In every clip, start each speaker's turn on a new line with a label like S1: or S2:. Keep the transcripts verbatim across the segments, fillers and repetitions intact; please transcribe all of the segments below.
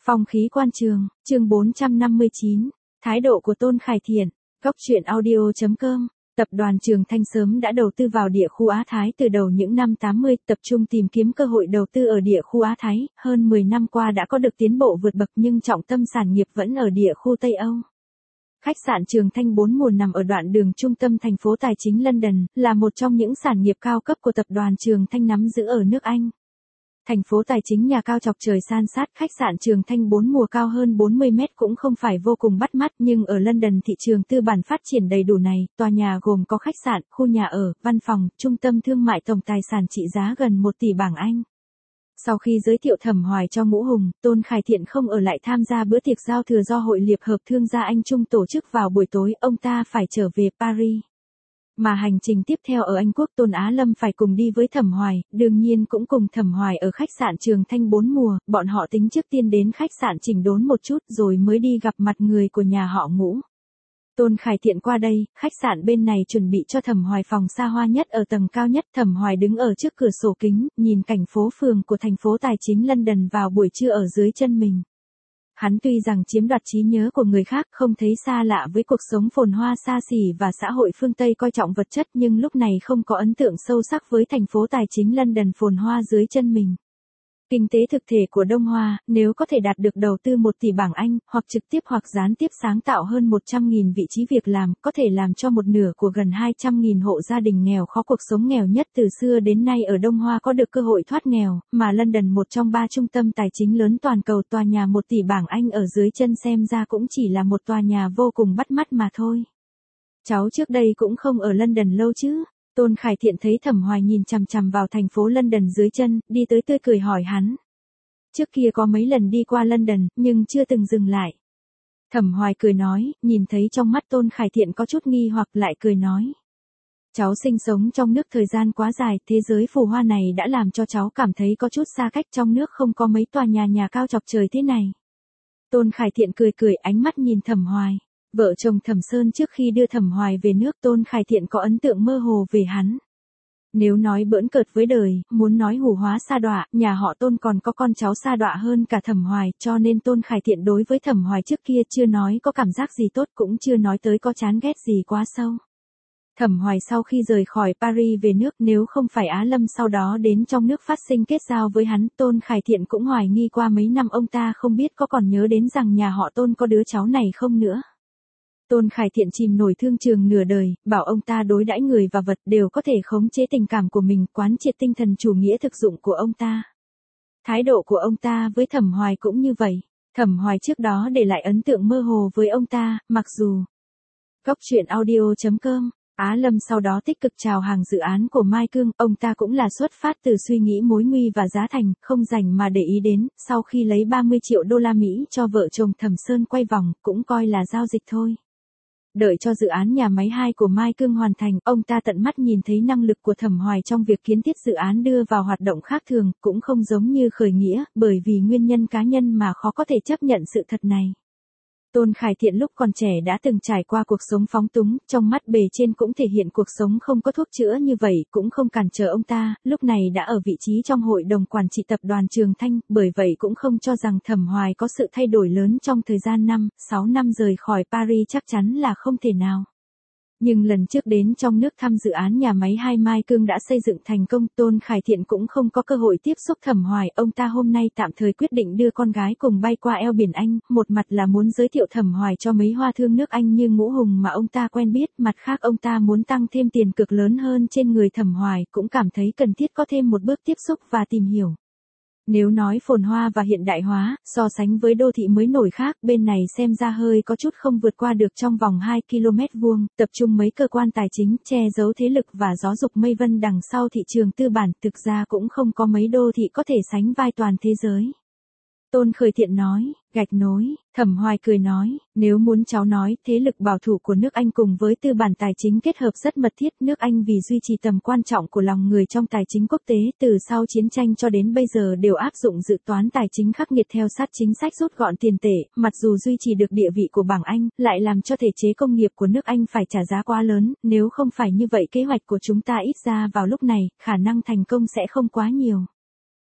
S1: Phong khí quan trường, chương bốn trăm năm mươi chín, thái độ của Tôn Khải Thiện, góc truyện audio chấm com. Tập đoàn Trường Thanh sớm đã đầu tư vào địa khu Á Thái từ đầu những năm tám mươi, tập trung tìm kiếm cơ hội đầu tư ở địa khu Á Thái, hơn mười năm qua đã có được tiến bộ vượt bậc nhưng trọng tâm sản nghiệp vẫn ở địa khu Tây Âu. Khách sạn Trường Thanh bốn mùa nằm ở đoạn đường trung tâm thành phố tài chính London, là một trong những sản nghiệp cao cấp của tập đoàn Trường Thanh nắm giữ ở nước Anh. Thành phố tài chính nhà cao chọc trời san sát, khách sạn Trường Thanh bốn mùa cao hơn bốn mươi mét cũng không phải vô cùng bắt mắt, nhưng ở London thị trường tư bản phát triển đầy đủ này, tòa nhà gồm có khách sạn, khu nhà ở, văn phòng, trung tâm thương mại tổng tài sản trị giá gần một tỷ bảng Anh. Sau khi giới thiệu Thẩm Hoài cho Ngũ Hùng, Tôn Khải Thiện không ở lại tham gia bữa tiệc giao thừa do Hội Liệp hợp Thương gia Anh Trung tổ chức vào buổi tối, ông ta phải trở về Paris. Mà hành trình tiếp theo ở Anh Quốc, Tôn Á Lâm phải cùng đi với Thẩm Hoài, đương nhiên cũng cùng Thẩm Hoài ở khách sạn Trường Thanh bốn mùa, bọn họ tính trước tiên đến khách sạn chỉnh đốn một chút rồi mới đi gặp mặt người của nhà họ Ngũ. Tôn Khải Thiện qua đây, khách sạn bên này chuẩn bị cho Thẩm Hoài phòng xa hoa nhất ở tầng cao nhất. Thẩm Hoài đứng ở trước cửa sổ kính, nhìn cảnh phố phường của thành phố tài chính London vào buổi trưa ở dưới chân mình. Hắn tuy rằng chiếm đoạt trí nhớ của người khác, không thấy xa lạ với cuộc sống phồn hoa xa xỉ và xã hội phương Tây coi trọng vật chất, nhưng lúc này không có ấn tượng sâu sắc với thành phố tài chính London phồn hoa dưới chân mình. Kinh tế thực thể của Đông Hoa, nếu có thể đạt được đầu tư một tỷ bảng Anh, hoặc trực tiếp hoặc gián tiếp sáng tạo hơn một trăm nghìn vị trí việc làm, có thể làm cho một nửa của gần hai trăm nghìn hộ gia đình nghèo khó cuộc sống nghèo nhất từ xưa đến nay ở Đông Hoa có được cơ hội thoát nghèo, mà London một trong ba trung tâm tài chính lớn toàn cầu, tòa nhà một tỷ bảng Anh ở dưới chân xem ra cũng chỉ là một tòa nhà vô cùng bắt mắt mà thôi. Cháu trước đây cũng không ở London lâu chứ? Tôn Khải Thiện thấy Thẩm Hoài nhìn chằm chằm vào thành phố London dưới chân, đi tới tươi cười hỏi hắn. Trước kia có mấy lần đi qua London, nhưng chưa từng dừng lại. Thẩm Hoài cười nói, nhìn thấy trong mắt Tôn Khải Thiện có chút nghi hoặc lại cười nói. Cháu sinh sống trong nước thời gian quá dài, thế giới phù hoa này đã làm cho cháu cảm thấy có chút xa cách, trong nước không có mấy tòa nhà nhà cao chọc trời thế này. Tôn Khải Thiện cười cười, ánh mắt nhìn Thẩm Hoài. Vợ chồng Thẩm Sơn trước khi đưa Thẩm Hoài về nước, Tôn Khải Thiện có ấn tượng mơ hồ về hắn. Nếu nói bỡn cợt với đời, muốn nói hủ hóa sa đọa, nhà họ Tôn còn có con cháu sa đọa hơn cả Thẩm Hoài, cho nên Tôn Khải Thiện đối với Thẩm Hoài trước kia chưa nói có cảm giác gì tốt, cũng chưa nói tới có chán ghét gì quá sâu. Thẩm Hoài sau khi rời khỏi Paris về nước, nếu không phải Á Lâm sau đó đến trong nước phát sinh kết giao với hắn, Tôn Khải Thiện cũng hoài nghi qua mấy năm ông ta không biết có còn nhớ đến rằng nhà họ Tôn có đứa cháu này không nữa. Tôn Khải Thiện chìm nổi thương trường nửa đời, bảo ông ta đối đãi người và vật đều có thể khống chế tình cảm của mình, quán triệt tinh thần chủ nghĩa thực dụng của ông ta. Thái độ của ông ta với Thẩm Hoài cũng như vậy. Thẩm Hoài trước đó để lại ấn tượng mơ hồ với ông ta, mặc dù. Góc truyện audio chấm com. Á Lâm sau đó tích cực chào hàng dự án của Mai Cương, ông ta cũng là xuất phát từ suy nghĩ mối nguy và giá thành, không dành mà để ý đến, sau khi lấy ba mươi triệu đô la Mỹ cho vợ chồng Thẩm Sơn quay vòng, cũng coi là giao dịch thôi. Đợi cho dự án nhà máy hai của Mai Cương hoàn thành, ông ta tận mắt nhìn thấy năng lực của Thẩm Hoài trong việc kiến thiết dự án đưa vào hoạt động khác thường, cũng không giống như khởi nghĩa, bởi vì nguyên nhân cá nhân mà khó có thể chấp nhận sự thật này. Tôn Khải Thiện lúc còn trẻ đã từng trải qua cuộc sống phóng túng, trong mắt bề trên cũng thể hiện cuộc sống không có thuốc chữa như vậy, cũng không cản trở ông ta, lúc này đã ở vị trí trong hội đồng quản trị tập đoàn Trường Thanh, bởi vậy cũng không cho rằng Thẩm Hoài có sự thay đổi lớn trong thời gian năm, sáu năm rời khỏi Paris chắc chắn là không thể nào. Nhưng lần trước đến trong nước thăm dự án nhà máy hai Mai Cương đã xây dựng thành công, Tôn Khải Thiện cũng không có cơ hội tiếp xúc Thẩm Hoài, ông ta hôm nay tạm thời quyết định đưa con gái cùng bay qua eo biển Anh, một mặt là muốn giới thiệu Thẩm Hoài cho mấy hoa thương nước Anh như Ngũ Hùng mà ông ta quen biết, mặt khác ông ta muốn tăng thêm tiền cực lớn hơn trên người Thẩm Hoài, cũng cảm thấy cần thiết có thêm một bước tiếp xúc và tìm hiểu. Nếu nói phồn hoa và hiện đại hóa, so sánh với đô thị mới nổi khác, bên này xem ra hơi có chút không vượt qua được trong vòng hai ki lô mét vuông, tập trung mấy cơ quan tài chính, che giấu thế lực và giáo dục mây vân đằng sau thị trường tư bản, thực ra cũng không có mấy đô thị có thể sánh vai toàn thế giới. Tôn Khải Thiện nói, gạch nối. Thẩm Hoài cười nói, nếu muốn cháu nói, thế lực bảo thủ của nước Anh cùng với tư bản tài chính kết hợp rất mật thiết, nước Anh vì duy trì tầm quan trọng của lòng người trong tài chính quốc tế, từ sau chiến tranh cho đến bây giờ đều áp dụng dự toán tài chính khắc nghiệt theo sát chính sách rút gọn tiền tệ, mặc dù duy trì được địa vị của bảng Anh, lại làm cho thể chế công nghiệp của nước Anh phải trả giá quá lớn, nếu không phải như vậy kế hoạch của chúng ta ít ra vào lúc này, khả năng thành công sẽ không quá nhiều.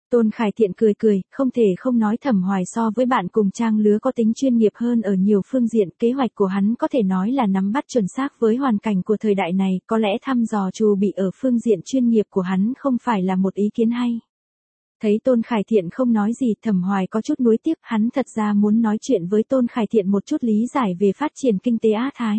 S1: Tôn Khải Thiện cười cười, không thể không nói Thẩm Hoài so với bạn cùng trang lứa có tính chuyên nghiệp hơn ở nhiều phương diện, kế hoạch của hắn có thể nói là nắm bắt chuẩn xác với hoàn cảnh của thời đại này, có lẽ thăm dò trù bị ở phương diện chuyên nghiệp của hắn không phải là một ý kiến hay. Thấy Tôn Khải Thiện không nói gì, Thẩm Hoài có chút nuối tiếc, hắn thật ra muốn nói chuyện với Tôn Khải Thiện một chút lý giải về phát triển kinh tế Á Thái.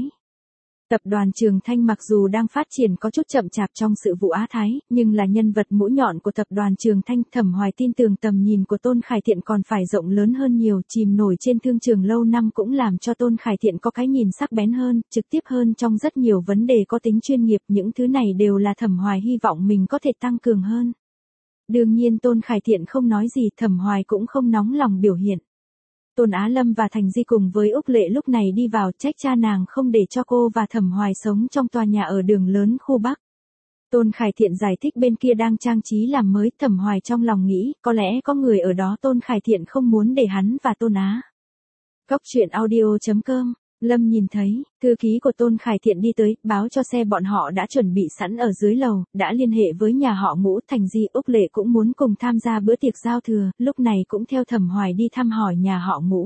S1: Tập đoàn Trường Thanh mặc dù đang phát triển có chút chậm chạp trong sự vụ Á Thái, nhưng là nhân vật mũi nhọn của tập đoàn Trường Thanh. Thẩm Hoài tin tưởng tầm nhìn của Tôn Khải Thiện còn phải rộng lớn hơn nhiều, chìm nổi trên thương trường lâu năm cũng làm cho Tôn Khải Thiện có cái nhìn sắc bén hơn, trực tiếp hơn trong rất nhiều vấn đề có tính chuyên nghiệp, những thứ này đều là Thẩm Hoài hy vọng mình có thể tăng cường hơn. Đương nhiên Tôn Khải Thiện không nói gì, Thẩm Hoài cũng không nóng lòng biểu hiện. Tôn Á Lâm và Thành Di cùng với Úc Lệ lúc này đi vào, trách cha nàng không để cho cô và Thẩm Hoài sống trong tòa nhà ở đường lớn khu Bắc. Tôn Khải Thiện giải thích bên kia đang trang trí làm mới, Thẩm Hoài trong lòng nghĩ, có lẽ có người ở đó Tôn Khải Thiện không muốn để hắn và Tôn Á. Góc truyện audio chấm com. Lâm nhìn thấy, thư ký của Tôn Khải Thiện đi tới, báo cho xe bọn họ đã chuẩn bị sẵn ở dưới lầu, đã liên hệ với nhà họ Ngũ. Thành Di, Úc Lệ cũng muốn cùng tham gia bữa tiệc giao thừa, lúc này cũng theo Thẩm Hoài đi thăm hỏi nhà họ Ngũ.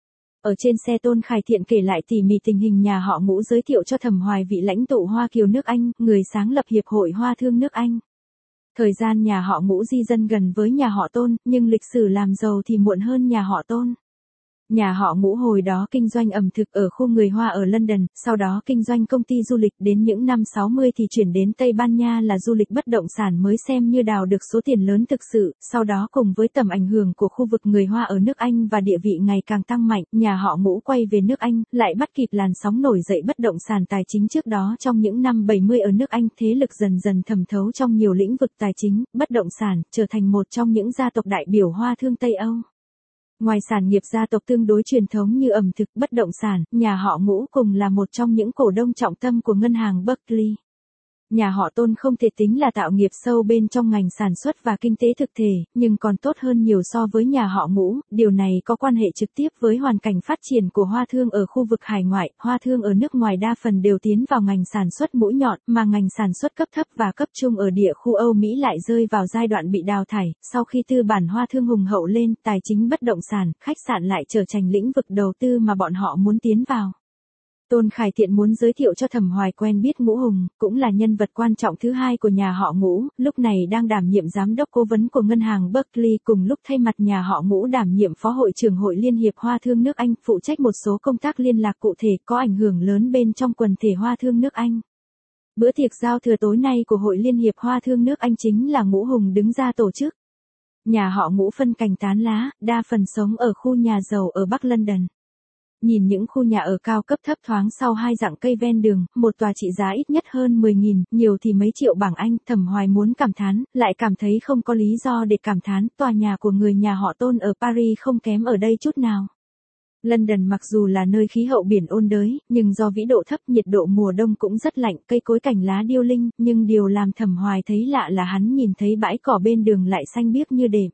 S1: Ở trên xe Tôn Khải Thiện kể lại tỉ mỉ tình hình nhà họ Ngũ, giới thiệu cho Thẩm Hoài vị lãnh tụ Hoa Kiều nước Anh, người sáng lập Hiệp hội Hoa thương nước Anh. Thời gian nhà họ Ngũ di dân gần với nhà họ Tôn, nhưng lịch sử làm giàu thì muộn hơn nhà họ Tôn. Nhà họ Ngũ hồi đó kinh doanh ẩm thực ở khu người Hoa ở London, sau đó kinh doanh công ty du lịch, đến những năm sáu mươi thì chuyển đến Tây Ban Nha là du lịch bất động sản, mới xem như đào được số tiền lớn thực sự. Sau đó cùng với tầm ảnh hưởng của khu vực người Hoa ở nước Anh và địa vị ngày càng tăng mạnh, nhà họ Ngũ quay về nước Anh, lại bắt kịp làn sóng nổi dậy bất động sản tài chính trước đó. Trong những năm bảy mươi ở nước Anh, thế lực dần dần thẩm thấu trong nhiều lĩnh vực tài chính, bất động sản, trở thành một trong những gia tộc đại biểu Hoa thương Tây Âu. Ngoài sản nghiệp gia tộc tương đối truyền thống như ẩm thực, bất động sản, nhà họ Ngũ cùng là một trong những cổ đông trọng tâm của ngân hàng Barclays. Nhà họ Tôn không thể tính là tạo nghiệp sâu bên trong ngành sản xuất và kinh tế thực thể, nhưng còn tốt hơn nhiều so với nhà họ Ngũ. Điều này có quan hệ trực tiếp với hoàn cảnh phát triển của Hoa thương ở khu vực hải ngoại. Hoa thương ở nước ngoài đa phần đều tiến vào ngành sản xuất mũi nhọn, mà ngành sản xuất cấp thấp và cấp trung ở địa khu Âu Mỹ lại rơi vào giai đoạn bị đào thải. Sau khi tư bản Hoa thương hùng hậu lên, tài chính, bất động sản, khách sạn lại trở thành lĩnh vực đầu tư mà bọn họ muốn tiến vào. Tôn Khải Thiện muốn giới thiệu cho Thẩm Hoài quen biết Ngũ Hùng, cũng là nhân vật quan trọng thứ hai của nhà họ Ngũ, lúc này đang đảm nhiệm giám đốc cố vấn của ngân hàng Barclays, cùng lúc thay mặt nhà họ Ngũ đảm nhiệm phó hội trưởng Hội Liên hiệp Hoa thương nước Anh, phụ trách một số công tác liên lạc cụ thể có ảnh hưởng lớn bên trong quần thể Hoa thương nước Anh. Bữa tiệc giao thừa tối nay của Hội Liên hiệp Hoa thương nước Anh chính là Ngũ Hùng đứng ra tổ chức. Nhà họ Ngũ phân cành tán lá, đa phần sống ở khu nhà giàu ở Bắc London. Nhìn những khu nhà ở cao cấp thấp thoáng sau hai dặng cây ven đường, một tòa trị giá ít nhất hơn mười nghìn, nhiều thì mấy triệu bảng Anh. Thẩm Hoài muốn cảm thán, lại cảm thấy không có lý do để cảm thán, tòa nhà của người nhà họ Tôn ở Paris không kém ở đây chút nào. London mặc dù là nơi khí hậu biển ôn đới, nhưng do vĩ độ thấp, nhiệt độ mùa đông cũng rất lạnh, cây cối cành lá điêu linh, nhưng điều làm Thẩm Hoài thấy lạ là hắn nhìn thấy bãi cỏ bên đường lại xanh biếc như đệm.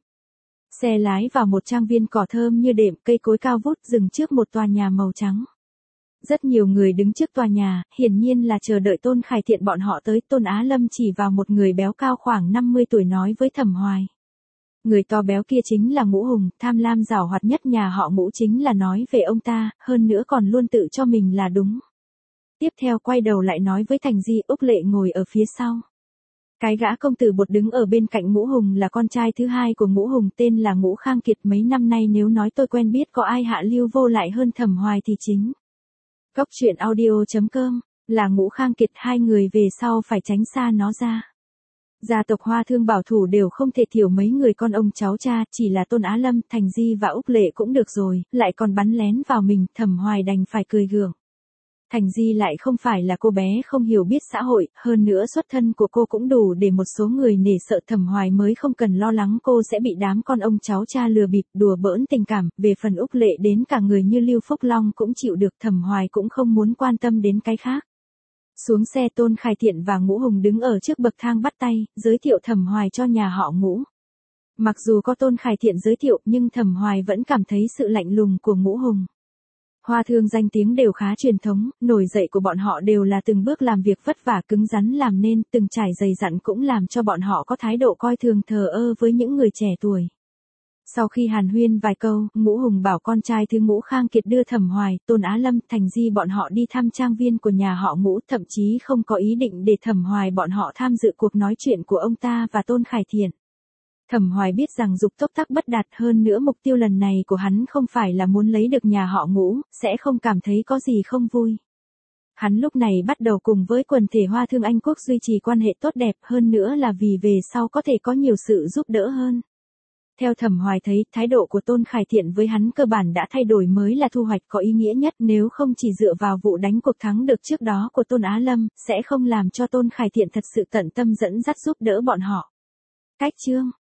S1: Xe lái vào một trang viên cỏ thơm như đệm, cây cối cao vút dừng trước một tòa nhà màu trắng. Rất nhiều người đứng trước tòa nhà, hiển nhiên là chờ đợi Tôn Khải Thiện bọn họ tới. Tôn Á Lâm chỉ vào một người béo cao khoảng năm mươi tuổi nói với Thẩm Hoài. Người to béo kia chính là Ngũ Hùng, tham lam giảo hoạt nhất nhà họ Ngũ, chính là nói về ông ta, hơn nữa còn luôn tự cho mình là đúng. Tiếp theo quay đầu lại nói với Thành Di, Úc Lệ ngồi ở phía sau. Cái gã công tử bột đứng ở bên cạnh Ngũ Hùng là con trai thứ hai của Ngũ Hùng, tên là Ngũ Khang Kiệt. Mấy năm nay nếu nói tôi quen biết có ai hạ lưu vô lại hơn Thẩm Hoài thì chính. Góc truyện audio chấm com, là Ngũ Khang Kiệt, hai người về sau phải tránh xa nó ra. Gia tộc Hoa thương bảo thủ đều không thể thiểu mấy người con ông cháu cha, chỉ là Tôn Á Lâm, Thành Di và Úc Lệ cũng được rồi, lại còn bắn lén vào mình. Thẩm Hoài đành phải cười gượng. Thành Di lại không phải là cô bé không hiểu biết xã hội, hơn nữa xuất thân của cô cũng đủ để một số người nể sợ. Thẩm Hoài mới không cần lo lắng cô sẽ bị đám con ông cháu cha lừa bịp, đùa bỡn tình cảm. Về phần Úc Lệ, đến cả người như Lưu Phúc Long cũng chịu được. Thẩm Hoài cũng không muốn quan tâm đến cái khác. Xuống xe, Tôn Khải Thiện và Ngũ Hùng đứng ở trước bậc thang bắt tay, giới thiệu Thẩm Hoài cho nhà họ Ngũ. Mặc dù có Tôn Khải Thiện giới thiệu, nhưng Thẩm Hoài vẫn cảm thấy sự lạnh lùng của Ngũ Hùng. Hoa Thương danh tiếng đều khá truyền thống, nổi dậy của bọn họ đều là từng bước làm việc vất vả cứng rắn làm nên, từng trải dày dặn cũng làm cho bọn họ có thái độ coi thường thờ ơ với những người trẻ tuổi. Sau khi hàn huyên vài câu, Ngũ Hùng bảo con trai thứ Ngũ Khang Kiệt đưa Thẩm Hoài, Tôn Á Lâm, Thành Di bọn họ đi thăm trang viên của nhà họ Ngũ, thậm chí không có ý định để Thẩm Hoài bọn họ tham dự cuộc nói chuyện của ông ta và Tôn Khải Thiện. Thẩm Hoài biết rằng dục tốc tắc bất đạt, hơn nữa mục tiêu lần này của hắn không phải là muốn lấy được nhà họ Ngũ, sẽ không cảm thấy có gì không vui. Hắn lúc này bắt đầu cùng với quần thể Hoa Thương Anh Quốc duy trì quan hệ tốt đẹp, hơn nữa là vì về sau có thể có nhiều sự giúp đỡ hơn. Theo Thẩm Hoài thấy, thái độ của Tôn Khải Thiện với hắn cơ bản đã thay đổi, mới là thu hoạch có ý nghĩa nhất, nếu không chỉ dựa vào vụ đánh cuộc thắng được trước đó của Tôn Á Lâm, sẽ không làm cho Tôn Khải Thiện thật sự tận tâm dẫn dắt giúp đỡ bọn họ. Cách chương